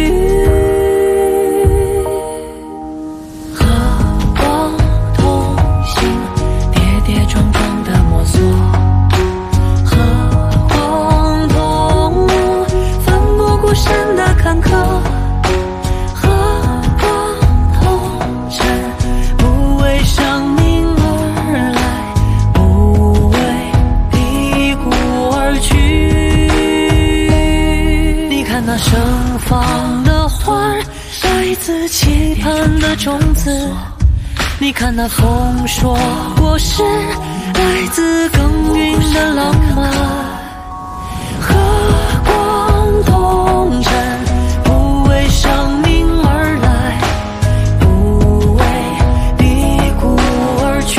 Speaker 4: 和光同行，跌跌撞撞的摸索。和光同舞，奋不顾身的坎坷。和光同志，不为生命而来，不为低谷而去。你看那盛放的花儿，来自期盼的种子。你看那丰硕果实，来自耕耘的浪漫。和光同尘，不为生命而来，不为低谷而去。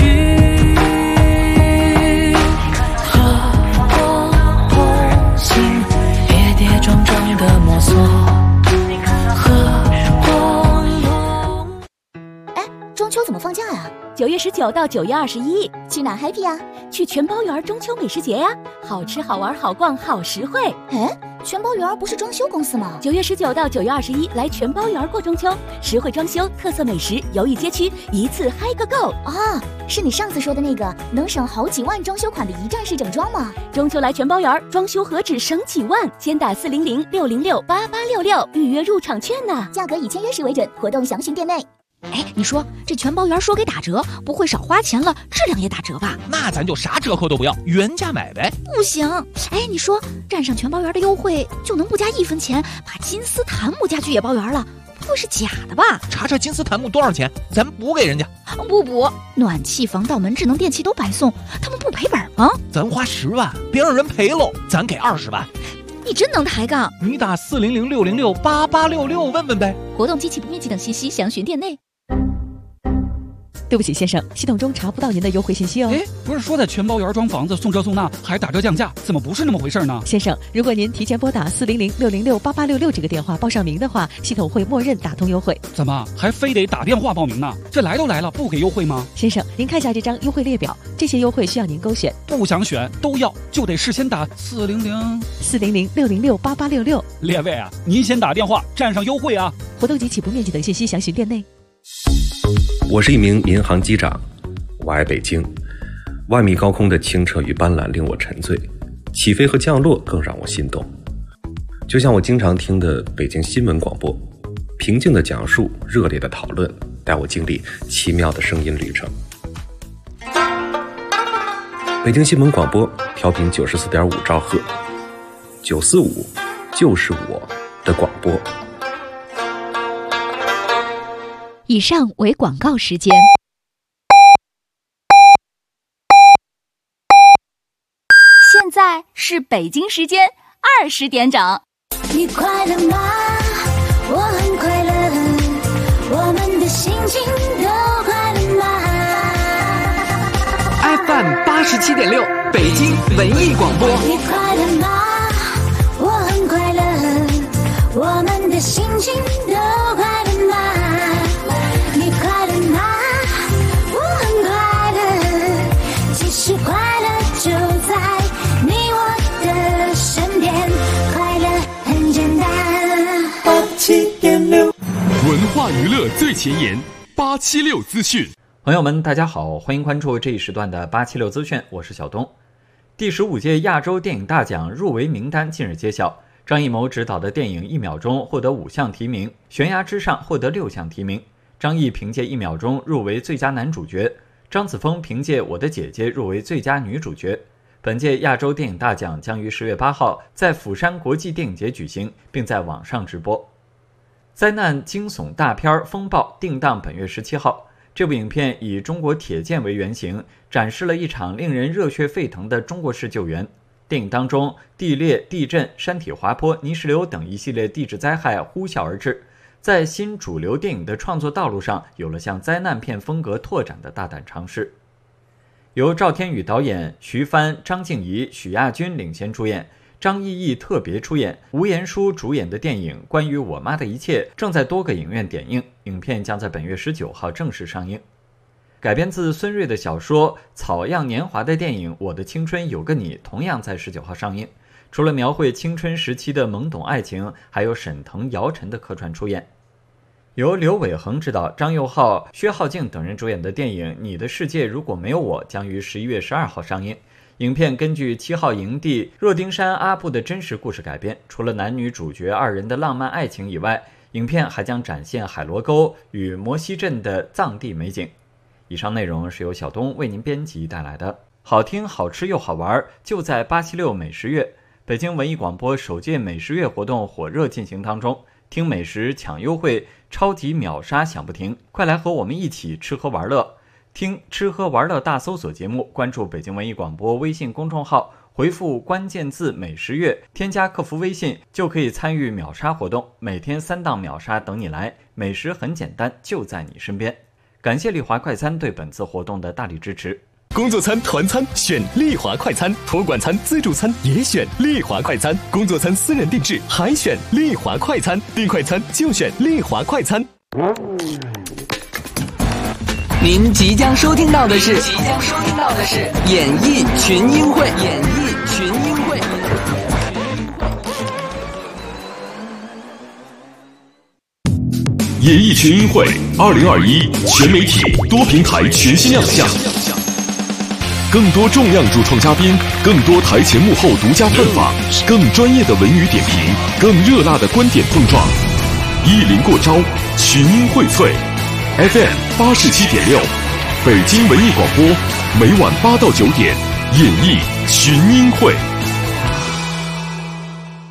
Speaker 4: 和光同行，跌跌撞撞的摸索。和光同。
Speaker 5: 中秋怎么放假呀？9月19到9月21，
Speaker 21: 去哪 happy 呀？
Speaker 5: 去全包园中秋美食节呀！好吃好玩好逛好实惠。
Speaker 21: 哎，全包园不是装修公司吗
Speaker 5: ？9月19到9月21，来全包园过中秋，实惠装修，特色美食，游艺街区，一次嗨个够
Speaker 21: 啊！是你上次说的那个能省好几万装修款的一站式整装吗？
Speaker 5: 中秋来全包园，装修何止省几万？先打400-606-8866预约入场券呢，
Speaker 21: 价格以签约时为准，活动详询店内。
Speaker 8: 哎，你说这全包园说给打折，不会少花钱了，质量也打折吧？
Speaker 17: 那咱就啥折扣都不要，原价买呗。
Speaker 8: 不行，哎，你说站上全包园的优惠就能不加1分钱，把金丝檀木家具也包圆了，不会是假的吧？
Speaker 17: 查查金丝檀木多少钱，咱补给人家。
Speaker 8: 不补，暖气、防盗门、智能电器都白送，他们不赔本吗？
Speaker 17: 咱花10万，别让人赔喽，咱给20万。
Speaker 8: 你真能抬杠！
Speaker 17: 你打400-606-8866问问呗。
Speaker 8: 活动机器不面积等信息详询店内。
Speaker 20: 对不起，先生，系统中查不到您的优惠信息哦。
Speaker 19: 哎，不是说在全包园装房子送这送那还打折降价，怎么不是那么回事呢？
Speaker 20: 先生，如果您提前拨打400-606-8866这个电话报上名的话，系统会默认打通优惠。
Speaker 19: 怎么还非得打电话报名呢？这来都来了，不给优惠吗？
Speaker 20: 先生，您看下这张优惠列表，这些优惠需要您勾选，
Speaker 19: 不想选都要，就得事先打
Speaker 20: 400-606-8866。
Speaker 19: 列位啊，您先打电话占上优惠啊！
Speaker 20: 活动及其不面积等信息详询店内。
Speaker 22: 我是一名民航机长，我爱北京。万米高空的清澈与斑斓令我沉醉，起飞和降落更让我心动。就像我经常听的北京新闻广播，平静的讲述，热烈的讨论，带我经历奇妙的声音旅程。北京新闻广播调频94.5兆赫，945就是我的广播。
Speaker 8: 以上为广告时间。
Speaker 5: 现在是北京时间20点整。
Speaker 2: 你快乐吗？我很快乐，我们的心情都快乐吗
Speaker 3: ？FM 87.6，北京文艺广播。
Speaker 2: 你快乐吗？我很快乐，我们的心情都快乐吗？你快乐吗？我很快乐，其实快乐就在
Speaker 6: 87.6，文化娱乐最前沿，876资讯。
Speaker 14: 朋友们，大家好，欢迎关注这一时段的876资讯，我是小东。第15届亚洲电影大奖入围名单近日揭晓，张艺谋执导的电影《1秒钟》获得5项提名，《悬崖之上》获得6项提名。张译凭借《1秒钟》入围最佳男主角，张子枫凭借《我的姐姐》入围最佳女主角。本届亚洲电影大奖将于10月8号在釜山国际电影节举行，并在网上直播。灾难惊悚大片《风暴》定档本月17号。这部影片以中国铁剑为原型，展示了一场令人热血沸腾的中国式救援。电影当中，地裂、地震、山体滑坡、泥石流等一系列地质灾害呼啸而至，在新主流电影的创作道路上有了向灾难片风格拓展的大胆尝试。由赵天宇导演，徐帆、张静怡、许亚军领衔主演，张艺义特别出演，吴彦姝主演的电影《关于我妈的一切》正在多个影院点映，影片将在本月19号正式上映。改编自孙瑞的小说《草样年华》的电影《我的青春有个你》同样在19号上映。除了描绘青春时期的懵懂爱情，还有沈腾、姚晨的客串出演。由刘伟恒执导，张佑浩、薛浩静等人主演的电影《你的世界如果没有我》将于11月12号上映。影片根据7号营地若丁山阿布的真实故事改编，除了男女主角2人的浪漫爱情以外，影片还将展现海螺沟与摩西镇的藏地美景。以上内容是由小东为您编辑带来的，好听、好吃又好玩，就在876美食月。北京文艺广播首届美食月活动火热进行当中，听美食抢优惠，超级秒杀享不停，快来和我们一起吃喝玩乐。听吃喝玩乐大搜索节目，关注北京文艺广播微信公众号，回复关键字美食月，添加客服微信就可以参与秒杀活动，每天3档秒杀等你来，美食很简单，就在你身边。感谢丽华快餐对本次活动的大力支持。
Speaker 6: 工作餐、团餐选丽华快餐，托管餐、自助餐也选丽华快餐，工作餐私人定制还选丽华快餐，订快餐就选丽华快餐。
Speaker 3: 您即将收听到的是演艺群英会。
Speaker 6: 演艺群英会2021全媒体多平台全新亮相，更多重量主创嘉宾，更多台前幕后独家分访，更专业的文娱点评，更热辣的观点碰撞，一临过招，群英荟萃。FM 87.6，北京文艺广播，每晚8到9点，演艺群英会。